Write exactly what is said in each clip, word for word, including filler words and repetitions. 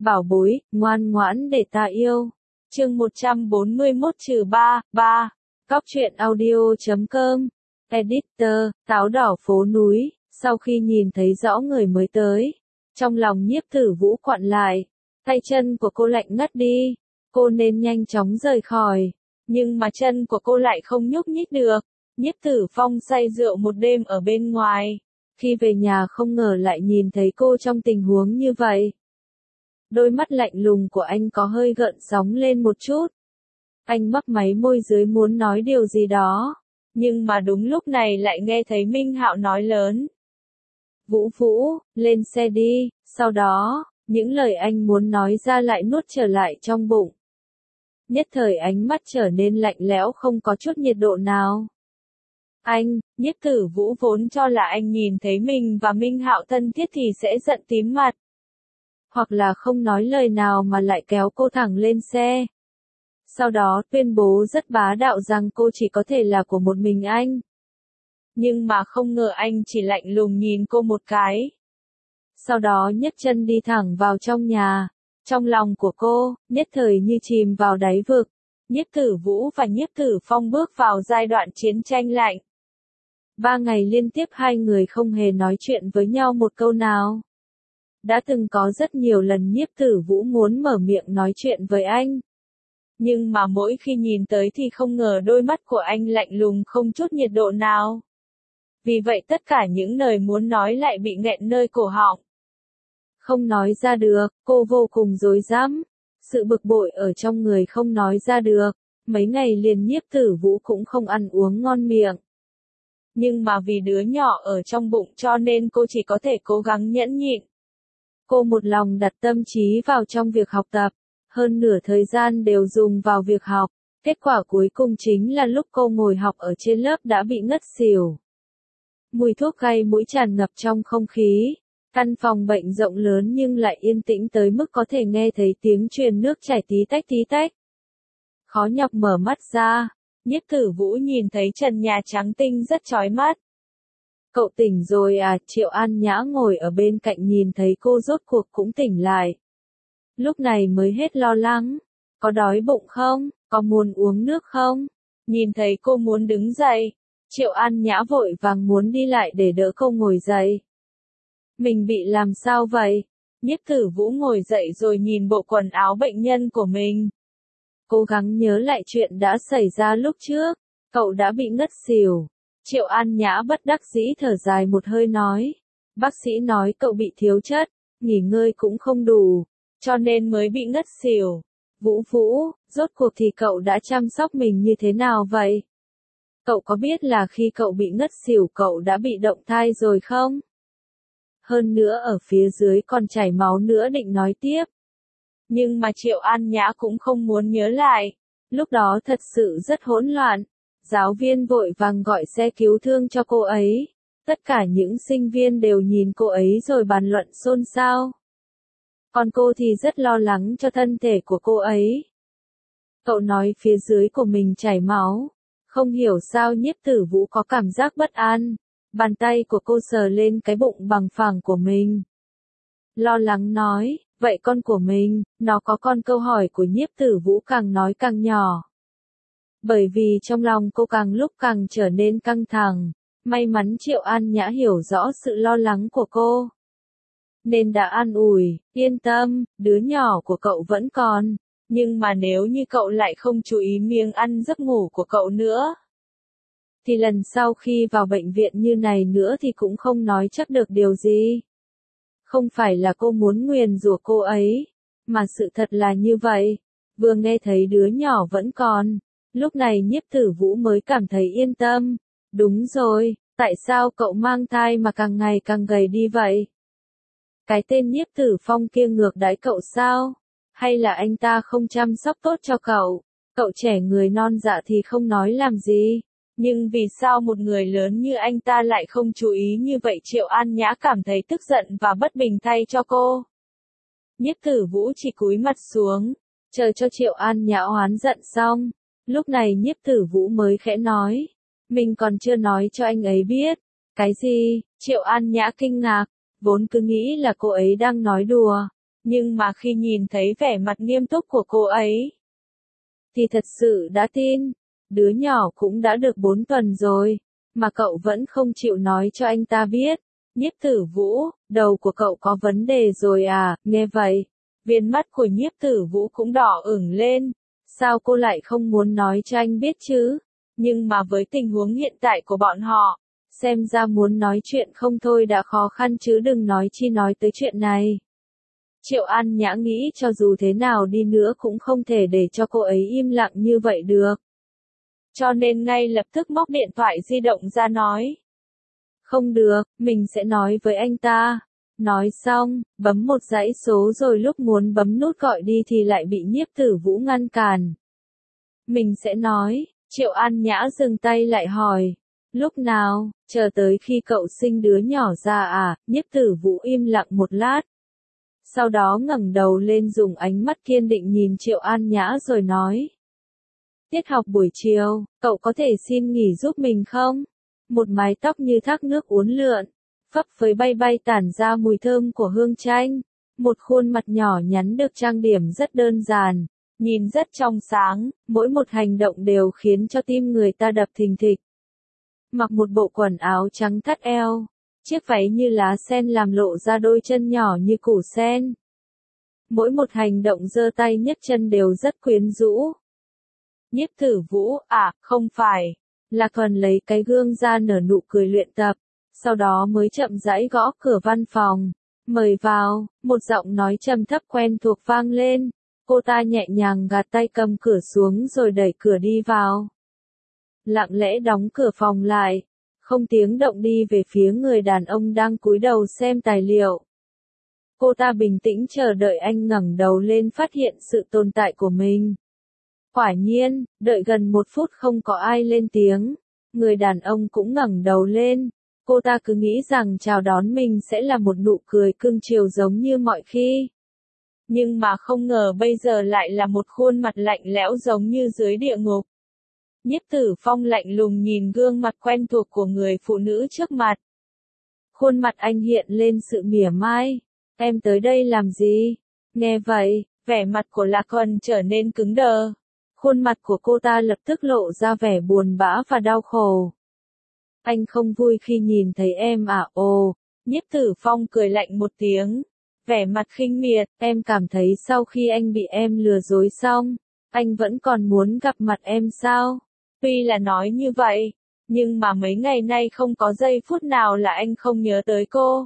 bảo bối, ngoan ngoãn để ta yêu. Chương một trăm bốn mươi mốt trừ ba, ba. Cóc truyện audio chấm com. Editor, táo đỏ phố núi, sau khi nhìn thấy rõ người mới tới. Trong lòng Nhiếp Tử Vũ quặn lại. Tay chân của cô lạnh ngắt đi. Cô nên nhanh chóng rời khỏi. Nhưng mà chân của cô lại không nhúc nhích được. Nhiếp Tử Phong say rượu một đêm ở bên ngoài. Khi về nhà không ngờ lại nhìn thấy cô trong tình huống như vậy. Đôi mắt lạnh lùng của anh có hơi gợn sóng lên một chút. Anh mấp máy môi dưới muốn nói điều gì đó. Nhưng mà đúng lúc này lại nghe thấy Minh Hạo nói lớn. Vũ Vũ, lên xe đi, sau đó, những lời anh muốn nói ra lại nuốt trở lại trong bụng. Nhất thời ánh mắt trở nên lạnh lẽo không có chút nhiệt độ nào. Anh, Nhiếp Tử Vũ vốn cho là anh nhìn thấy mình và Minh Hạo thân thiết thì sẽ giận tím mặt. Hoặc là không nói lời nào mà lại kéo cô thẳng lên xe. Sau đó tuyên bố rất bá đạo rằng cô chỉ có thể là của một mình anh. Nhưng mà không ngờ anh chỉ lạnh lùng nhìn cô một cái. Sau đó nhấc chân đi thẳng vào trong nhà. Trong lòng của cô, nhất thời như chìm vào đáy vực. Nhiếp Tử Vũ và Nhiếp Tử Phong bước vào giai đoạn chiến tranh lạnh. Ba ngày liên tiếp hai người không hề nói chuyện với nhau một câu nào. Đã từng có rất nhiều lần Nhiếp Tử Vũ muốn mở miệng nói chuyện với anh. Nhưng mà mỗi khi nhìn tới thì không ngờ đôi mắt của anh lạnh lùng không chút nhiệt độ nào. Vì vậy tất cả những lời muốn nói lại bị nghẹn nơi cổ họng. Không nói ra được, cô vô cùng rối rắm. Sự bực bội ở trong người không nói ra được. Mấy ngày liền Nhiếp Tử Vũ cũng không ăn uống ngon miệng. Nhưng mà vì đứa nhỏ ở trong bụng cho nên cô chỉ có thể cố gắng nhẫn nhịn. Cô một lòng đặt tâm trí vào trong việc học tập. Hơn nửa thời gian đều dùng vào việc học. Kết quả cuối cùng chính là lúc cô ngồi học ở trên lớp đã bị ngất xỉu. Mùi thuốc gây mũi tràn ngập trong không khí. Căn phòng bệnh rộng lớn nhưng lại yên tĩnh tới mức có thể nghe thấy tiếng truyền nước chảy tí tách tí tách. Khó nhọc mở mắt ra. Nhiếp Tử Vũ nhìn thấy trần nhà trắng tinh rất chói mắt. Cậu tỉnh rồi à? Triệu An Nhã ngồi ở bên cạnh nhìn thấy cô rốt cuộc cũng tỉnh lại. Lúc này mới hết lo lắng. Có đói bụng không? Có muốn uống nước không? Nhìn thấy cô muốn đứng dậy. Triệu An Nhã vội vàng muốn đi lại để đỡ cô ngồi dậy. Mình bị làm sao vậy? Nhiếp Tử Vũ ngồi dậy rồi nhìn bộ quần áo bệnh nhân của mình. Cố gắng nhớ lại chuyện đã xảy ra lúc trước. Cậu đã bị ngất xỉu. Triệu An Nhã bất đắc dĩ thở dài một hơi nói. Bác sĩ nói cậu bị thiếu chất, nghỉ ngơi cũng không đủ, cho nên mới bị ngất xỉu. Vũ Vũ, rốt cuộc thì cậu đã chăm sóc mình như thế nào vậy? Cậu có biết là khi cậu bị ngất xỉu cậu đã bị động thai rồi không? Hơn nữa ở phía dưới còn chảy máu nữa định nói tiếp. Nhưng mà Triệu An Nhã cũng không muốn nhớ lại. Lúc đó thật sự rất hỗn loạn. Giáo viên vội vàng gọi xe cứu thương cho cô ấy. Tất cả những sinh viên đều nhìn cô ấy rồi bàn luận xôn xao. Còn cô thì rất lo lắng cho thân thể của cô ấy. Cậu nói phía dưới của mình chảy máu. Không hiểu sao Nhiếp Tử Vũ có cảm giác bất an. Bàn tay của cô sờ lên cái bụng bằng phẳng của mình. Lo lắng nói, vậy con của mình, nó có con? Câu hỏi của Nhiếp Tử Vũ càng nói càng nhỏ. Bởi vì trong lòng cô càng lúc càng trở nên căng thẳng. May mắn Triệu An Nhã hiểu rõ sự lo lắng của cô. Nên đã an ủi, yên tâm, đứa nhỏ của cậu vẫn còn. Nhưng mà nếu như cậu lại không chú ý miếng ăn giấc ngủ của cậu nữa. Thì lần sau khi vào bệnh viện như này nữa thì cũng không nói chắc được điều gì. Không phải là cô muốn nguyền rủa cô ấy. Mà sự thật là như vậy. Vừa nghe thấy đứa nhỏ vẫn còn. Lúc này Nhiếp Tử Vũ mới cảm thấy yên tâm. Đúng rồi, tại sao cậu mang thai mà càng ngày càng gầy đi vậy? Cái tên Nhiếp Tử Phong kia ngược đãi cậu sao? Hay là anh ta không chăm sóc tốt cho cậu? Cậu trẻ người non dạ thì không nói làm gì. Nhưng vì sao một người lớn như anh ta lại không chú ý như vậy? Triệu An Nhã cảm thấy tức giận và bất bình thay cho cô. Nhiếp Tử Vũ chỉ cúi mặt xuống, chờ cho Triệu An Nhã oán giận xong. Lúc này Nhiếp Tử Vũ mới khẽ nói. Mình còn chưa nói cho anh ấy biết. Cái gì? Triệu An Nhã kinh ngạc, vốn cứ nghĩ là cô ấy đang nói đùa. Nhưng mà khi nhìn thấy vẻ mặt nghiêm túc của cô ấy, thì thật sự đã tin. Đứa nhỏ cũng đã được bốn tuần rồi, mà cậu vẫn không chịu nói cho anh ta biết. Nhiếp Tử Vũ, đầu của cậu có vấn đề rồi à? Nghe vậy, viền mắt của Nhiếp Tử Vũ cũng đỏ ửng lên. Sao cô lại không muốn nói cho anh biết chứ? Nhưng mà với tình huống hiện tại của bọn họ, xem ra muốn nói chuyện không thôi đã khó khăn chứ đừng nói chi nói tới chuyện này. Triệu An Nhã nghĩ cho dù thế nào đi nữa cũng không thể để cho cô ấy im lặng như vậy được. Cho nên ngay lập tức móc điện thoại di động ra nói. Không được, mình sẽ nói với anh ta. Nói xong, bấm một dãy số rồi lúc muốn bấm nút gọi đi thì lại bị Nhiếp Tử Vũ ngăn cản. Mình sẽ nói, Triệu An Nhã dừng tay lại hỏi. Lúc nào, chờ tới khi cậu sinh đứa nhỏ ra à? Nhiếp Tử Vũ im lặng một lát. Sau đó ngẩng đầu lên dùng ánh mắt kiên định nhìn Triệu An Nhã rồi nói. Tiết học buổi chiều, cậu có thể xin nghỉ giúp mình không? Một mái tóc như thác nước uốn lượn, phấp phới bay bay tản ra mùi thơm của hương chanh. Một khuôn mặt nhỏ nhắn được trang điểm rất đơn giản, nhìn rất trong sáng, mỗi một hành động đều khiến cho tim người ta đập thình thịch. Mặc một bộ quần áo trắng thắt eo, chiếc váy như lá sen làm lộ ra đôi chân nhỏ như củ sen. Mỗi một hành động giơ tay nhấc chân đều rất quyến rũ. Nhiếp Tử Vũ, à, không phải. Lạc Thuần lấy cái gương ra nở nụ cười luyện tập, sau đó mới chậm rãi gõ cửa văn phòng. Mời vào, một giọng nói trầm thấp quen thuộc vang lên. Cô ta nhẹ nhàng gạt tay cầm cửa xuống rồi đẩy cửa đi vào. Lặng lẽ đóng cửa phòng lại, không tiếng động đi về phía người đàn ông đang cúi đầu xem tài liệu. Cô ta bình tĩnh chờ đợi anh ngẩng đầu lên phát hiện sự tồn tại của mình. Quả nhiên, đợi gần một phút không có ai lên tiếng. Người đàn ông cũng ngẩng đầu lên. Cô ta cứ nghĩ rằng chào đón mình sẽ là một nụ cười cưng chiều giống như mọi khi. Nhưng mà không ngờ bây giờ lại là một khuôn mặt lạnh lẽo giống như dưới địa ngục. Nhiếp Tử Phong lạnh lùng nhìn gương mặt quen thuộc của người phụ nữ trước mặt. Khuôn mặt anh hiện lên sự mỉa mai. Em tới đây làm gì? Nghe vậy, vẻ mặt của Lạc Thuần trở nên cứng đờ. Khuôn mặt của cô ta lập tức lộ ra vẻ buồn bã và đau khổ. Anh không vui khi nhìn thấy em à? Ồ, Nhiếp Tử Phong cười lạnh một tiếng. Vẻ mặt khinh miệt, em cảm thấy sau khi anh bị em lừa dối xong, anh vẫn còn muốn gặp mặt em sao? Tuy là nói như vậy, nhưng mà mấy ngày nay không có giây phút nào là anh không nhớ tới cô.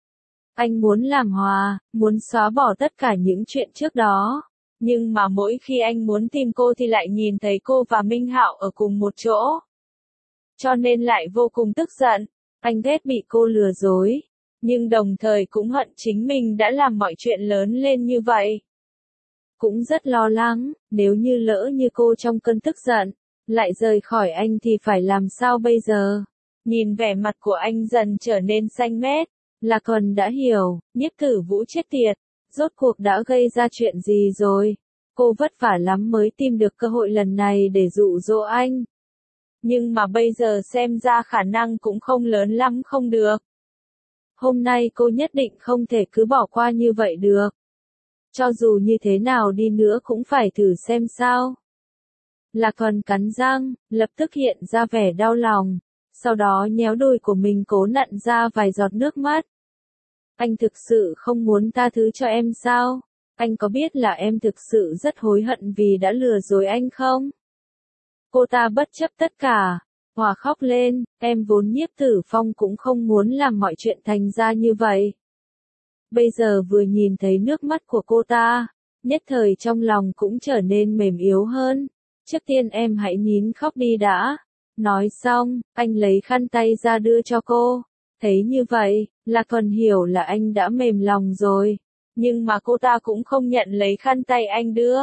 Anh muốn làm hòa, muốn xóa bỏ tất cả những chuyện trước đó. Nhưng mà mỗi khi anh muốn tìm cô thì lại nhìn thấy cô và Minh Hạo ở cùng một chỗ. Cho nên lại vô cùng tức giận. Anh ghét bị cô lừa dối. Nhưng đồng thời cũng hận chính mình đã làm mọi chuyện lớn lên như vậy. Cũng rất lo lắng, nếu như lỡ như cô trong cơn tức giận, lại rời khỏi anh thì phải làm sao bây giờ? Nhìn vẻ mặt của anh dần trở nên xanh mét. Lạc Thuần đã hiểu, Nhiếp Tử Vũ chết tiệt. Rốt cuộc đã gây ra chuyện gì rồi? Cô vất vả lắm mới tìm được cơ hội lần này để dụ dỗ anh. Nhưng mà bây giờ xem ra khả năng cũng không lớn lắm không được. Hôm nay cô nhất định không thể cứ bỏ qua như vậy được. Cho dù như thế nào đi nữa cũng phải thử xem sao. Lạc Thuần cắn răng, lập tức hiện ra vẻ đau lòng. Sau đó nhéo đùi của mình cố nặn ra vài giọt nước mắt. Anh thực sự không muốn tha thứ cho em sao? Anh có biết là em thực sự rất hối hận vì đã lừa dối anh không? Cô ta bất chấp tất cả, hòa khóc lên, em vốn Nhiếp Tử Phong cũng không muốn làm mọi chuyện thành ra như vậy. Bây giờ vừa nhìn thấy nước mắt của cô ta, nhất thời trong lòng cũng trở nên mềm yếu hơn. Trước tiên em hãy nín khóc đi đã. Nói xong, anh lấy khăn tay ra đưa cho cô. Thấy như vậy, Lạc Thuần hiểu là anh đã mềm lòng rồi. Nhưng mà cô ta cũng không nhận lấy khăn tay anh đưa.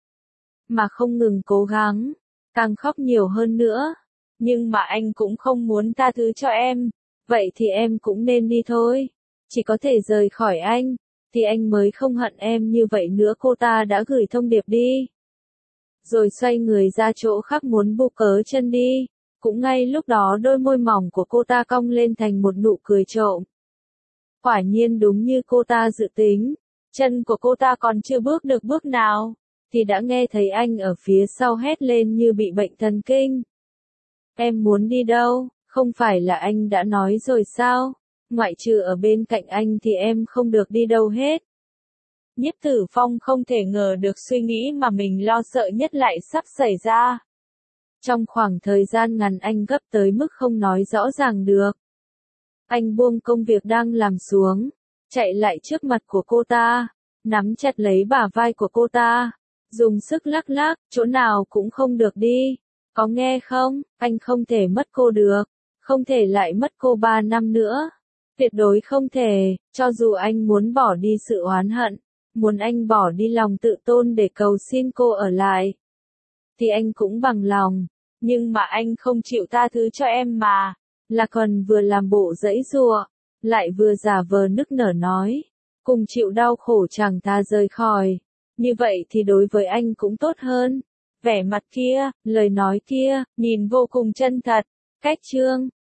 Mà không ngừng cố gắng, càng khóc nhiều hơn nữa. Nhưng mà anh cũng không muốn tha thứ cho em. Vậy thì em cũng nên đi thôi. Chỉ có thể rời khỏi anh, thì anh mới không hận em như vậy nữa. Cô ta đã gửi thông điệp đi. Rồi xoay người ra chỗ khác muốn bu cớ chân đi. Cũng ngay lúc đó đôi môi mỏng của cô ta cong lên thành một nụ cười trộm. Quả nhiên đúng như cô ta dự tính. chân của cô ta còn chưa bước được bước nào, thì đã nghe thấy anh ở phía sau hét lên như bị bệnh thần kinh. Em muốn đi đâu? Không phải là anh đã nói rồi sao? Ngoại trừ ở bên cạnh anh thì em không được đi đâu hết. Nhiếp Tử Phong không thể ngờ được suy nghĩ mà mình lo sợ nhất lại sắp xảy ra. Trong khoảng thời gian ngắn anh gấp tới mức không nói rõ ràng được. Anh buông công việc đang làm xuống, chạy lại trước mặt của cô ta, nắm chặt lấy bả vai của cô ta, dùng sức lắc lắc, chỗ nào cũng không được đi. Có nghe không, anh không thể mất cô được, không thể lại mất cô ba năm nữa. Tuyệt đối không thể, cho dù anh muốn bỏ đi sự oán hận, muốn anh bỏ đi lòng tự tôn để cầu xin cô ở lại, thì anh cũng bằng lòng, nhưng mà anh không chịu tha thứ cho em mà, là còn vừa làm bộ giãy giụa, lại vừa giả vờ nức nở nói, cùng chịu đau khổ chẳng ta rời khỏi, như vậy thì đối với anh cũng tốt hơn. Vẻ mặt kia, lời nói kia, nhìn vô cùng chân thật. Cách chương